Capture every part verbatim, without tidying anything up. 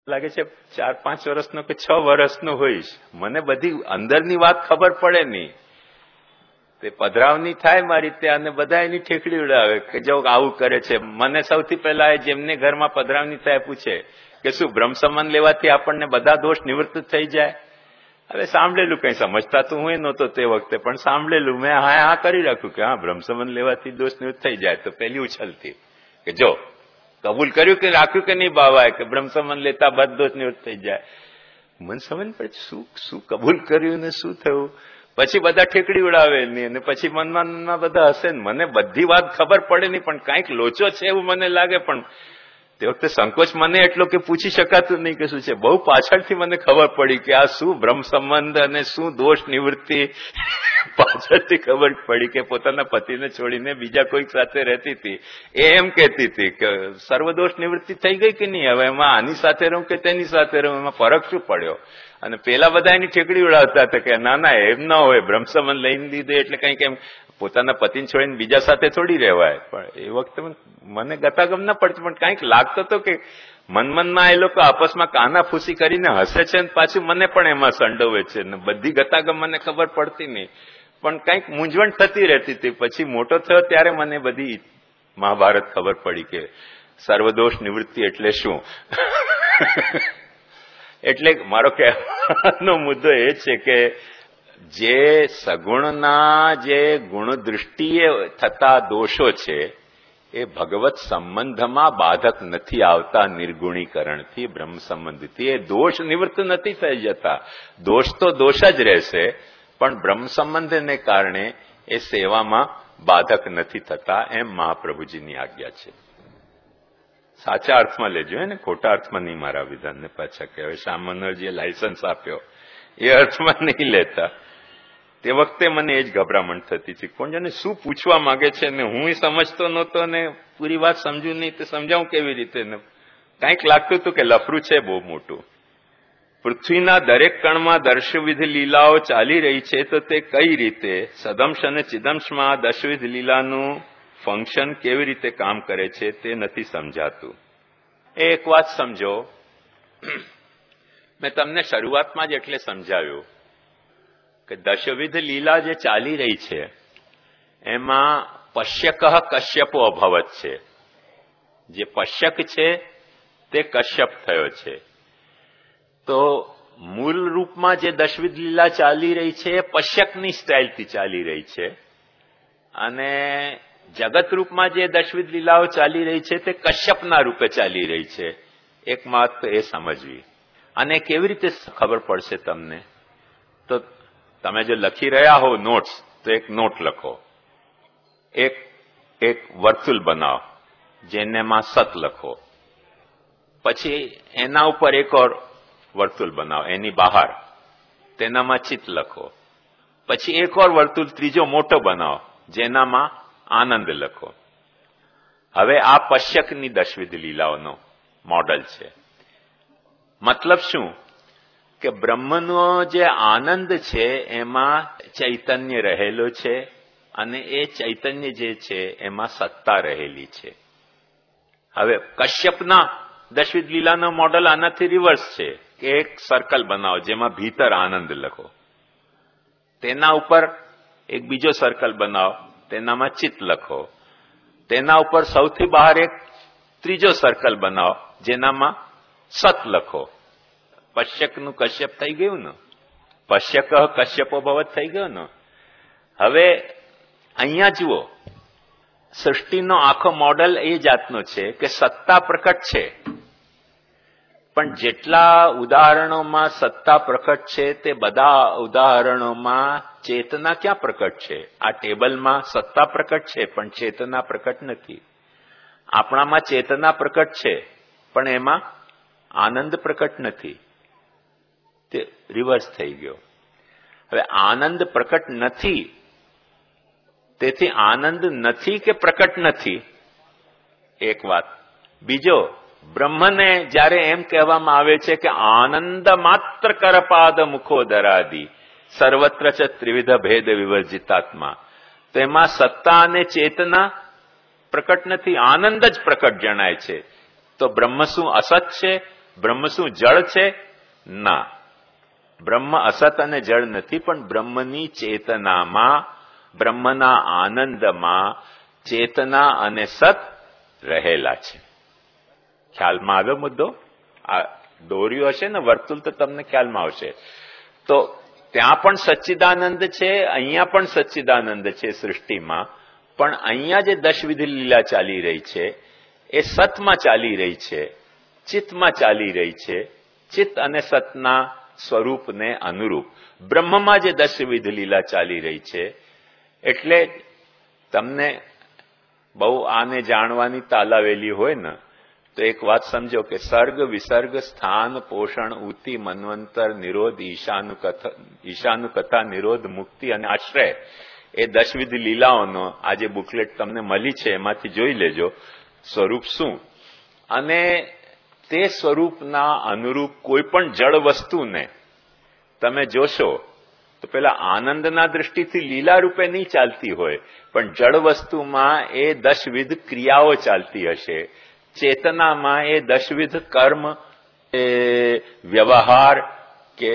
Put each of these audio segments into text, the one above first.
લાગે છે ચાર પાંચ વર્ષનો કે છ વર્ષનો હોઈશ, મને બધી અંદરની વાત ખબર પડે નહીં. તે પધરાવની થાય મારી ત્યાં અને બધા એની ઠેકડી ઉડાવે કે જો આવું કરે છે. મને સૌથી પહેલા જેમને ઘરમાં પધરાવની થાય પૂછે કે શું બ્રહ્મ સંબંધ લેવાથી આપણને બધા દોષ નિવૃત્ત થઈ જાય? હવે સાંભળેલું, કઈ સમજતા તો હું નહોતો તે વખતે, પણ સાંભળેલું મેં હા હા કરી રાખ્યું કે હા બ્રહ્મ સંબંધ લેવાથી દોષ નિવૃત્ત થઈ જાય. તો પેલી ઉછલતી કે જો કબૂલ કર્યું કે રાખ્યું કે નહીં બાવાએ કે બ્રહ્મ સંબંધ લેતા બધા દોષ નિવૃત્ત થઈ જાય. મને સમજ પડે શું શું કબૂલ કર્યું ને શું થયું. પછી બધા ઠેકડી ઉડાવે નહીં અને પછી મનમાં મનમાં બધા હશે ને. મને બધી વાત ખબર પડે નહીં, પણ કાંઈક લોચો છે એવું મને લાગે. પણ તે વખતે સંકોચ મને એટલો કે પૂછી શકાતું નહીં કે શું છે. બહુ પાછળથી મને ખબર પડી કે આ શું બ્રહ્મ સંબંધ અને શું દોષ નિવૃત્તિ. પાછળથી ખબર પડી કે પોતાના પતિને છોડીને બીજા કોઈક સાથે રહેતી હતી. એ એમ કહેતી હતી કે સર્વદોષ નિવૃત્તિ થઈ ગઈ કે નહીં, હવે એમાં આની સાથે રહું કે તેની સાથે રહું એમાં ફરક શું પડ્યો. અને પેલા બધા એની ઠેકડી ઉડાવતા હતા કે ના ના એમ ના હોય, બ્રહ્મ સંબંધ લઈને લીધે એટલે કંઈક એમ પોતાના પતિને છોડીને બીજા સાથે થોડી રહેવાય. પણ એ વખતે મને ગતાગમ ના પડતી, પણ કંઈક લાગતો હતો કે મન મનમાં એ લોકો આપસમાં કાના ફૂસી કરીને હસે છે ને પાછું મને પણ એમાં સંડોવે છે ને બધી ગતાગમ મને ખબર પડતી નહીં, પણ કંઈક મૂંઝવણ થતી રહેતી હતી. પછી મોટો થયો ત્યારે મને બધી મહાભારત ખબર પડી કે સર્વદોષ નિવૃત્તિ એટલે શું. એટલે મારો કહેવાનો મુદ્દો એ છે કે જે સગુણના જે ગુણ દૃષ્ટિએ થતા દોષો છે એ ભગવત સંબંધમાં બાધક નથી આવતા. નિર્ગુણીકરણથી બ્રહ્મ સંબંધથી એ દોષ નિવૃત્ત નથી થઈ જતા. દોષ તો દોષ જ રહેશે, પણ બ્રહ્મ સંબંધને કારણે એ સેવામાં બાધક નથી થતા. એમ મહાપ્રભુજીની આજ્ઞા છે. સાચા અર્થમાં લેજો હે ને, ખોટા અર્થમાં નહીં. મારા વિધાનને પાછા કહેવાય શ્યામ મનોહરજીએ લાયસન્સ આપ્યો એ અર્થમાં નહીં લેતા. તે વખતે મને એ જ ગભરામણ થતી હતી, કોણ જાણે શું પૂછવા માંગે છે ને હું સમજતો નહોતો ને પૂરી વાત સમજુ નહીં તો સમજાવું કેવી રીતે ને. કાંઈક લાગતું હતું કે લફરું છે બહુ મોટું. પૃથ્વીના દરેક કણમાં દર્શવિધ લીલાઓ ચાલી રહી છે, તો તે કઈ રીતે સદંશ અને ચિદંશમાં દશવિધ લીલાનું ફંક્શન કેવી રીતે કામ કરે છે તે નથી સમજાતું. એ એક વાત સમજો, મેં તમને શરૂઆતમાં જ એટલે સમજાવ્યું કે દશવિધ લીલા જે ચાલી રહી છે એમાં પશ્યક કશ્યપો અભવત છે. જે પશ્યક છે તે કશ્યપ થયો છે. તો મૂળ રૂપમાં જે દશવિધ લીલા ચાલી રહી છે એ પશ્યકની સ્ટાઇલથી ચાલી રહી છે, અને જગત રૂપમાં જે દશવિધ લીલાઓ ચાલી રહી છે તે કશ્યપના રૂપે ચાલી રહી છે. એક વાત તો એ સમજવી. અને કેવી રીતે ખબર પડશે તમને? તો તમે જો લખી રહ્યા હો નોટ્સ તો એક નોટ લખો, એક એક વર્તુળ બનાવો જેનેમાં સત લખો, પછી એના ઉપર એક ઓર વર્તુળ બનાવો એની બહાર, તેનામાં ચિત્ત લખો, પછી એક ઓર વર્તુળ ત્રીજો મોટો બનાવો જેનામાં આનંદ લખો. હવે આ પશ્યકની દશવિધ લીલાઓનો મોડલ છે. મતલબ શું કે બ્રહ્મનો જે આનંદ છે એમાં ચૈતન્ય રહેલો છે, અને એ ચૈતન્ય જે છે એમાં સત્તા રહેલી છે. હવે કશ્યપના દશવિધ લીલાનો મોડલ આનાથી રિવર્સ છે કે એક સર્કલ બનાવો જેમાં ભીતર આનંદ લખો, તેના ઉપર એક બીજો સર્કલ બનાવો તેનામાં ચિત્ત લખો, તેના ઉપર સૌથી બહાર એક ત્રીજો સર્કલ બનાવો જેનામાં સત લખો. પશ્યકનું કશ્યપ થઈ ગયું ને, પશ્યક કશ્યપો ભવત થઈ ગયો ને. હવે અહીંયા જુઓ, સૃષ્ટિનો આખો મોડલ એ જાતનો છે કે સત્તા પ્રકટ છે, પણ જેટલા ઉદાહરણોમાં સત્તા પ્રકટ છે તે બધા ઉદાહરણોમાં ચેતના ક્યાં પ્રકટ છે? આ ટેબલમાં સત્તા પ્રકટ છે પણ ચેતના પ્રકટ નથી. આપણામાં ચેતના પ્રકટ છે પણ એમાં આનંદ પ્રકટ નથી. તે રિવર્સ થઈ ગયો. હવે આનંદ પ્રકટ નથી, તેથી આનંદ નથી કે પ્રકટ નથી એક વાત. બીજો, બ્રહ્મને જ્યારે એમ કહેવામાં આવે છે કે આનંદ માત્ર કરપાદ મુખોદરાદિ સર્વત્ર ચ ત્રિવિધ ભેદ વિવર્જિતાત્મા, તો એમાં સત્તા અને ચેતના પ્રકટ નથી, આનંદ જ પ્રકટ જણાય છે. તો બ્રહ્મ શું અસત છે? બ્રહ્મ શું જળ છે? ના, બ્રહ્મ અસત અને જળ નથી, પણ બ્રહ્મની ચેતનામાં, બ્રહ્મના આનંદમાં ચેતના અને સત રહેલા છે. ખ્યાલમાં આવ્યો મુદ્દો? આ દોર્યો હશે ને વર્તુળ તો તમને ખ્યાલમાં આવશે. તો ત્યાં પણ સચ્ચિદાનંદ છે, અહીંયા પણ સચ્ચિદાનંદ છે સૃષ્ટિમાં, પણ અહીંયા જે દશવિધ લીલા ચાલી રહી છે એ સતમાં ચાલી રહી છે, ચિત્તમાં ચાલી રહી છે, ચિત્ત અને સતના સ્વરૂપને અનુરૂપ બ્રહ્મમાં જે દશવિધ લીલા ચાલી રહી છે. એટલે તમને બહુ આને જાણવાની તાલાવેલી હોય ને તો એક વાત સમજો કે સર્ગ, વિસર્ગ, સ્થાન, પોષણ, ઉતિ, મન્વંતર, નિરોધ, ઈશાનું કથા, ઈશાનું કથા, નિરોધ, મુક્તિ અને આશ્રય એ દશવિધ લીલાઓનો આ જે બુકલેટ તમને મળી છે એમાંથી જોઈ લેજો સ્વરૂપ શું. અને તે સ્વરૂપના અનુરૂપ કોઈ પણ જળ વસ્તુને તમે જોશો તો પેલા આનંદના દૃષ્ટિથી લીલા રૂપે નહીં ચાલતી હોય, પણ જળ વસ્તુમાં એ દશવિધ ક્રિયાઓ ચાલતી હશે. ચેતનામાં એ દશવિધ કર્મ, એ વ્યવહાર કે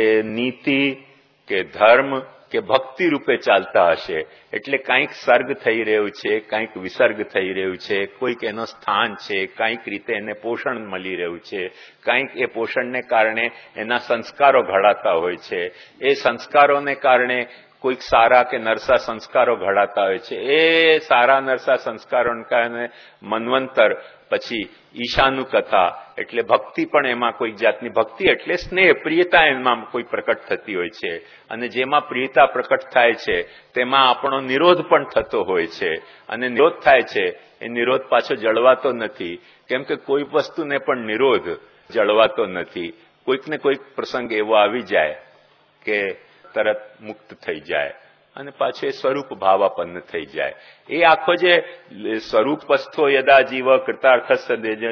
નીતિ કે ધર્મ કે ભક્તિ રૂપે ચાલતા હશે. એટલે કંઈક સર્ગ થઈ રહ્યું છે, કંઈક વિસર્ગ થઈ રહ્યું છે, કોઈક એનો સ્થાન છે, કંઈક રીતે એને પોષણ મળી રહ્યું છે, કંઈક એ પોષણને કારણે એના સંસ્કારો ઘડાતા હોય છે, એ સંસ્કારોને કારણે કોઈક સારા કે નરસા સંસ્કારો ઘડાતા હોય છે, એ સારા નરસા સંસ્કારોને કારણે મન્વંતર, પછી ઈશાનું કથા એટલે ભક્તિ પણ એમાં કોઈક જાતની ભક્તિ એટલે સ્નેહ, પ્રિયતા એમાં કોઈ પ્રકટ થતી હોય છે. અને જેમાં પ્રિયતા પ્રકટ થાય છે તેમાં આપણો નિરોધ પણ થતો હોય છે. અને નિરોધ થાય છે એ નિરોધ પાછો જળવાતો નથી, કેમ કે કોઈ વસ્તુને પણ નિરોધ જળવાતો નથી. કોઈક ને કોઈક પ્રસંગ એવો આવી જાય કે તરત મુક્ત થઈ જાય અને પાછું એ સ્વરૂપ ભાવાપન્ન થઈ જાય. એ આખો જે સ્વરૂપસ્થો યદા જીવ કૃતાર્થસ્થ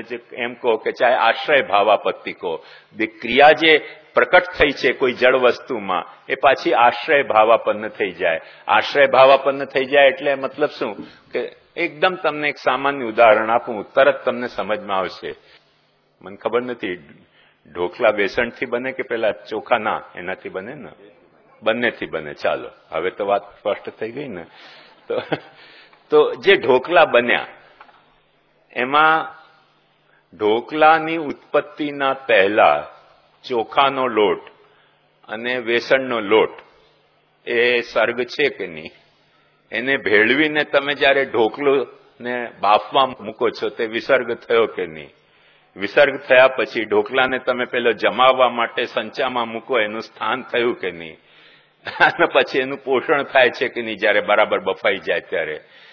એમ કહો કે ચાહે આશ્રય ભાવાપત્તિ કહો, ક્રિયા જે પ્રકટ થઈ છે કોઈ જળ વસ્તુમાં એ પાછી આશ્રય ભાવાપન્ન થઈ જાય. આશ્રય ભાવાપન્ન થઈ જાય એટલે મતલબ શું કે એકદમ તમને એક સામાન્ય ઉદાહરણ આપું, તરત તમને સમજમાં આવશે. મને ખબર નથી ઢોકળા બેસણથી બને કે પેલા ચોખા? ના, એનાથી બને ને, બંનેથી બને. ચાલો હવે તો વાત સ્પષ્ટ થઈ ગઈ ને. તો તો જે ઢોકળા બન્યા એમાં ઢોકળાની ઉત્પત્તિના પહેલા ચોખાનો લોટ અને વેસણનો લોટ એ સર્ગ છે કે નહીં, એને ભેળવીને તમે જયારે ઢોકળુંને બાફવા મૂકો છો તે વિસર્ગ થયો કે નહીં? વિસર્ગ થયા પછી ઢોકળાને તમે પેલો જમાવવા માટે સંચામાં મૂકો, એનું સ્થાન થયું કે નહીં? અને પછી એનું પોષણ થાય છે કે નહીં જયારે બરાબર બફાઈ જાય ત્યારે?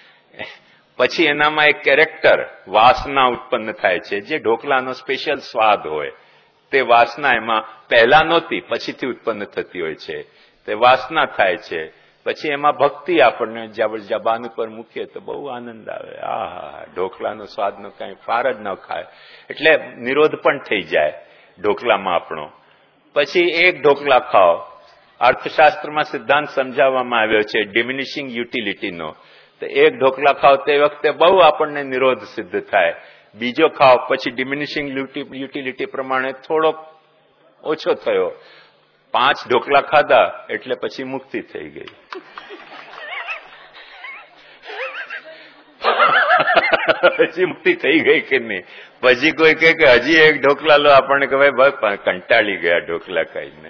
પછી એનામાં એક કેરેક્ટર, વાસના ઉત્પન્ન થાય છે જે ઢોકળાનો સ્પેશિયલ સ્વાદ હોય. તે વાસના એમાં પહેલા નહોતી, પછીથી ઉત્પન્ન થતી હોય છે. તે વાસના થાય છે. પછી એમાં ભક્તિ આપણને જબાન ઉપર મૂકીએ તો બહુ આનંદ આવે. આહા, ઢોકળાનો સ્વાદનો કઈ પાર જ ન ખાય. એટલે નિરોધ પણ થઈ જાય ઢોકળામાં આપણો. પછી એક ઢોકળા ખાઓ, અર્થશાસ્ત્રમાં સિદ્ધાંત સમજાવવામાં આવ્યો છે ડિમિનિશિંગ યુટિલિટીનો. તો એક ઢોકળા ખાઓ તે વખતે બહુ આપણને નિરોધ સિદ્ધ થાય. બીજો ખાઓ પછી ડિમિનિશિંગ યુટિલિટી પ્રમાણે થોડોક ઓછો થયો. પાંચ ઢોકળા ખાધા એટલે પછી મુક્તિ થઈ ગઈ. પછી મુક્તિ થઈ ગઈ કે નહીં? પછી કોઈ કહે કે હજી એક ઢોકળા લો, આપણને કહે ભાઈ કંટાળી ગયા ઢોકળા ખાઈને.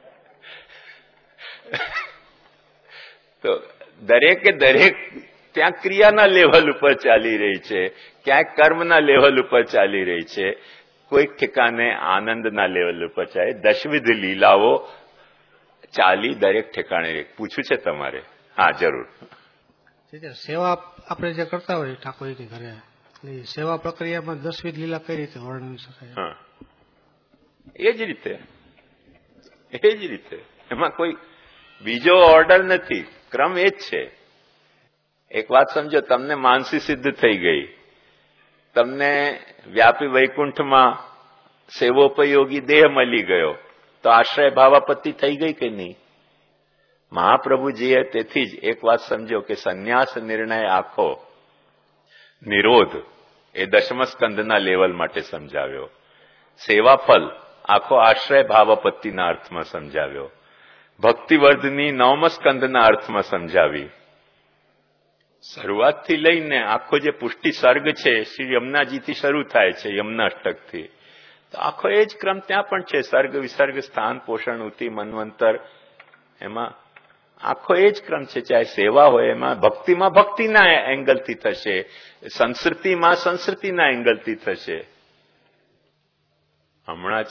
તો દરેકે દરેક ત્યાં ક્રિયાના લેવલ ઉપર ચાલી રહી છે, ક્યાંક કર્મના લેવલ ઉપર ચાલી રહી છે, કોઈક ઠેકાને આનંદના લેવલ ઉપર ચાલે. દશવિધ લીલાઓ ચાલી દરેક ઠેકાણે. પૂછ્યું છે તમારે? હા, જરૂર. સેવા આપણે જે કરતા હોય ઠાકોરજી ઘરે, સેવા પ્રક્રિયામાં દશવિધ લીલા કઈ રીતે વર્ણવી શકાય? હા, એ જ રીતે, એ જ રીતે. એમાં કોઈ બીજો ઓર્ડર નથી, ક્રમ એ જ છે. એક વાત સમજો, તમને માનસી સિદ્ધ થઈ ગઈ, તમને વ્યાપી વૈકુંઠમાં સેવોપયોગી દેહ મળી ગયો, તો આશ્રય ભાવાપત્તિ થઈ ગઈ કે નહીં? મહાપ્રભુજીએ તેથી જ એક વાત સમજો કે સંન્યાસ નિર્ણય આખો નિરોધ એ દશમ સ્કંદના લેવલ માટે સમજાવ્યો. સેવાફલ આખો આશ્રય ભાવપત્તિના અર્થમાં સમજાવ્યો, ભક્તિવર્ધની નવમ સ્કંદના અર્થમાં સમજાવી. શરૂઆતથી લઈને આખો જે પુષ્ટિ સર્ગ છે શ્રી યમુનાજીથી શરૂ થાય છે, યમુના અષ્ટકથી. તો આખો એ જ ક્રમ ત્યાં પણ છે. સર્ગ વિસર્ગ સ્થાન પોષણ ઉતિ મન્વંતર, એમાં આખો એ જ ક્રમ છે. ચાહે સેવા હોય એમાં ભક્તિમાં ભક્તિના એંગલથી થશે, સંસ્કૃતિમાં સંસ્કૃતિના એંગલથી થશે. હમણાં જ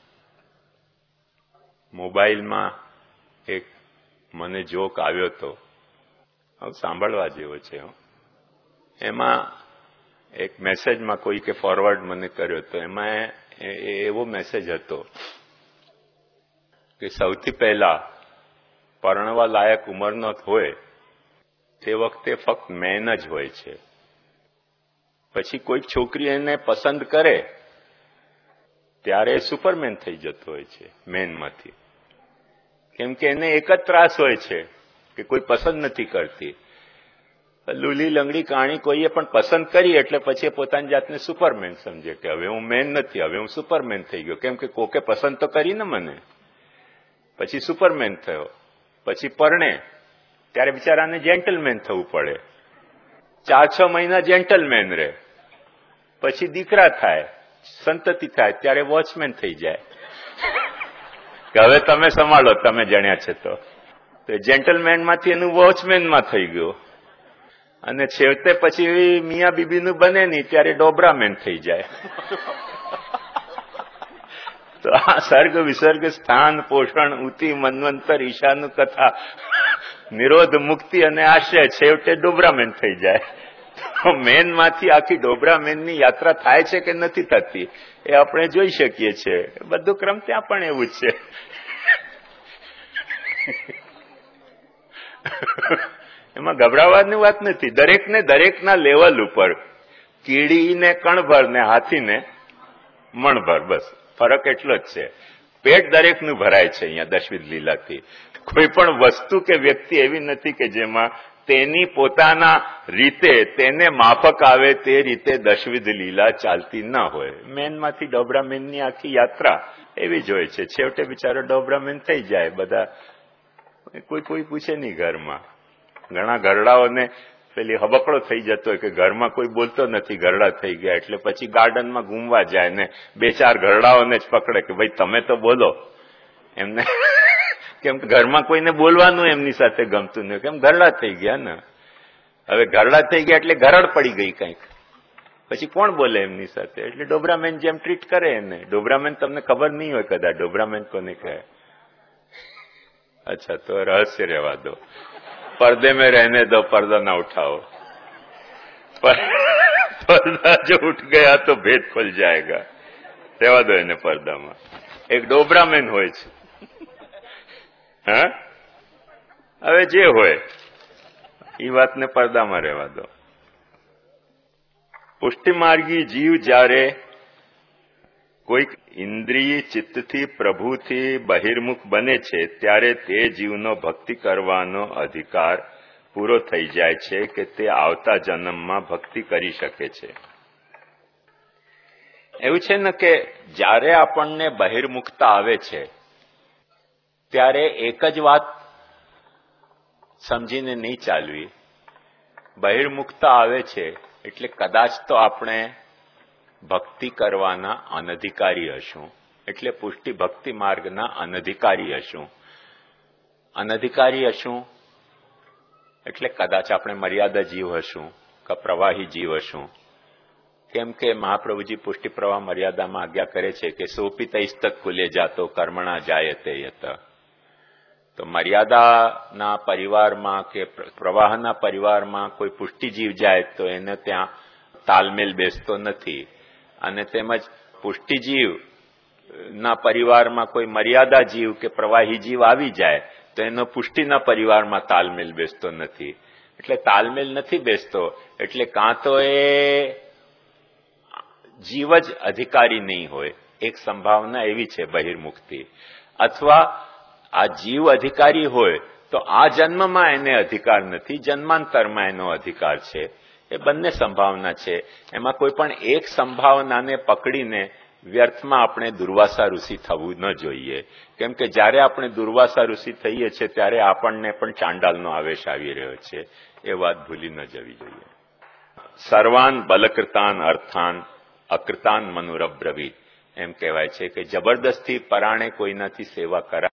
મોબાઈલમાં એક મને જોક આવ્યો હતો, સાંભળવા જેવો છે. એમાં એક મેસેજમાં કોઈ કે ફોરવર્ડ મને કર્યો હતો. એમાં એવો મેસેજ હતો કે સૌથી પહેલા પરણવા લાયક ઉંમરનો હોય તે વખતે ફક્ત મેન જ હોય છે. પછી કોઈક છોકરી એને પસંદ કરે ત્યારે સુપરમેન થઈ જતો હોય છે મેનમાંથી. કેમ કે એને એક જ ત્રાસ હોય છે કે કોઈ પસંદ નથી કરતી. લૂલી લંગડી કાણી કોઈએ પણ પસંદ કરી એટલે પછી પોતાની જાતને સુપરમેન સમજે કે હવે હું મેન નથી, હવે હું સુપરમેન થઈ ગયો. કેમ કે કોકે પસંદ તો કરી ને મને. પછી સુપરમેન થયો. પછી પરણે ત્યારે બિચારાને જેન્ટલમેન થવું પડે. ચાર છ મહિના જેન્ટલમેન રહે. પછી દીકરા થાય, સંતતિ થાય, ત્યારે વોચમેન થઈ જાય કે હવે તમે સંભાળો, તમે જણ્યા છે તો. જેન્ટલમેનમાંથી એનું વોચમેનમાં થઈ ગયું. અને છેવટે પછી મિયા બીબીનું બને નહીં ત્યારે ડોબરામેન થઈ જાય. તો આ સર્ગ વિસર્ગ સ્થાન પોષણ ઉતિ મન્વંતર ઈશાનું કથા નિરોધ મુક્તિ અને આશ્રય છેવટે ડોબરામેન થઈ જાય. તો મેનમાંથી આખી ડોબરામેનની યાત્રા થાય છે કે નથી થતી એ આપણે જોઈ શકીએ છીએ. બધું ક્રમ ત્યાં પણ એવું જ છે. એમાં ગભરાવાની વાત નથી. દરેકને દરેકના લેવલ ઉપર, કીડીને કણભર ને હાથીને મણભર, બસ ફરક એટલો જ છે. પેટ દરેકનું ભરાય છે અહીંયા દશવિધ લીલાથી. કોઈ પણ વસ્તુ કે વ્યક્તિ એવી નથી કે જેમાં તેની પોતાના રીતે તેને માફક આવે તે રીતે દશવિધ લીલા ચાલતી ના હોય. મેનમાંથી ડોબરામેનની આખી યાત્રા એવી જ હોય છે. છેવટે બિચારો ડોબરામેન થઈ જાય. બધા કોઈ કોઈ પૂછે નહીં ઘરમાં. ઘણા ઘરડાઓને પેલી હબકડો થઈ જતો હોય કે ઘરમાં કોઈ બોલતો નથી, ઘરડા થઈ ગયા એટલે પછી ગાર્ડનમાં ઘૂમવા જાય ને બે ચાર ઘરડાઓને જ પકડે કે ભાઈ તમે તો બોલો. એમને કેમ કે ઘરમાં કોઈને બોલવાનું એમની સાથે ગમતું નહીં. કેમ ઘરડા થઈ ગયા ને. હવે ઘરડા થઈ ગયા એટલે ઘરડ પડી ગઈ કંઈક. પછી કોણ બોલે એમની સાથે? એટલે ડોબરામેન જેમ ટ્રીટ કરે એને. ડોબરામેન તમને ખબર નહીં હોય કદાચ ડોબરામેન કોને કહે. અચ્છા, તો રહસ્ય રહેવા દો. पर्दे में रहने दो, पर्दा ना उठाओ. पर, पर्दा जो उठ गया तो भेद खुल जाएगा. રહેવા દો એને પડદામાં. એક ડોબરામેન હોય છે. હા, હવે જે હોય એ વાતને પડદામાં રહેવા દો. પુષ્ટિમાર્ગી જીવ જ્યારે કોઈક ઇન્દ્રિય ચિત્તથી પ્રભુથી બહિર્મુખ બને છે ત્યારે તે જીવનો ભક્તિ કરવાનો અધિકાર પૂરો થઈ જાય છે કે તે આવતા જન્મમાં ભક્તિ કરી શકે છે. એવું છે ને કે જ્યારે આપણને બહિર્મુખતા આવે છે ત્યારે એક જ વાત સમજીને નહીં ચાલવી. બહિર્મુખતા આવે છે એટલે કદાચ તો આપણે ભક્તિ કરવાના અનધિકારી હશું. એટલે પુષ્ટિ ભક્તિ માર્ગના અનધિકારી હશું. અનધિકારી હશું એટલે કદાચ આપણે મર્યાદા જીવ હશું કે પ્રવાહી જીવ હશું. કેમ કે મહાપ્રભુજી પુષ્ટિ પ્રવાહ મર્યાદામાં આજ્ઞા કરે છે કે સોપિત ઇસ્તક ખુલે જાતો કર્મણા જાય તે યત. તો મર્યાદાના પરિવારમાં કે પ્રવાહના પરિવારમાં કોઈ પુષ્ટિ જીવ જાય તો એને ત્યાં તાલમેલ બેસતો નથી. અને તેમજ પુષ્ટિજીવ ના પરિવારમાં કોઈ મર્યાદા જીવ કે પ્રવાહી જીવ આવી જાય તો એનો પુષ્ટિના પરિવારમાં તાલમેલ બેસતો નથી. એટલે તાલમેલ નથી બેસતો એટલે કાં તો એ જીવ જ અધિકારી નહીં હોય, એક સંભાવના એવી છે બહિર્મુખતી. અથવા આ જીવ અધિકારી હોય તો આ જન્મમાં એને અધિકાર નથી, જન્માંતરમાં એનો અધિકાર છે. એ બંને સંભાવના છે. એમાં કોઈ પણ એક સંભાવનાને પકડીને વ્યર્થમાં આપણે દુર્વાસા ઋષિ થવું ન જોઈએ, કેમ કે જ્યારે આપણે દુર્વાસા ઋષિ થઈએ છીએ ત્યારે આપણને પણ ચાંડાલનો આવેશ આવી રહ્યો છે. એ વાત ભૂલી ન જવી જોઈએ. સર્વાન બલકૃતાન અર્થાન અકૃતાન મનુરબ્રવીત એમ કહેવાય છે કે જબરદસ્તી પરાણે કોઈનાથી સેવા કરાય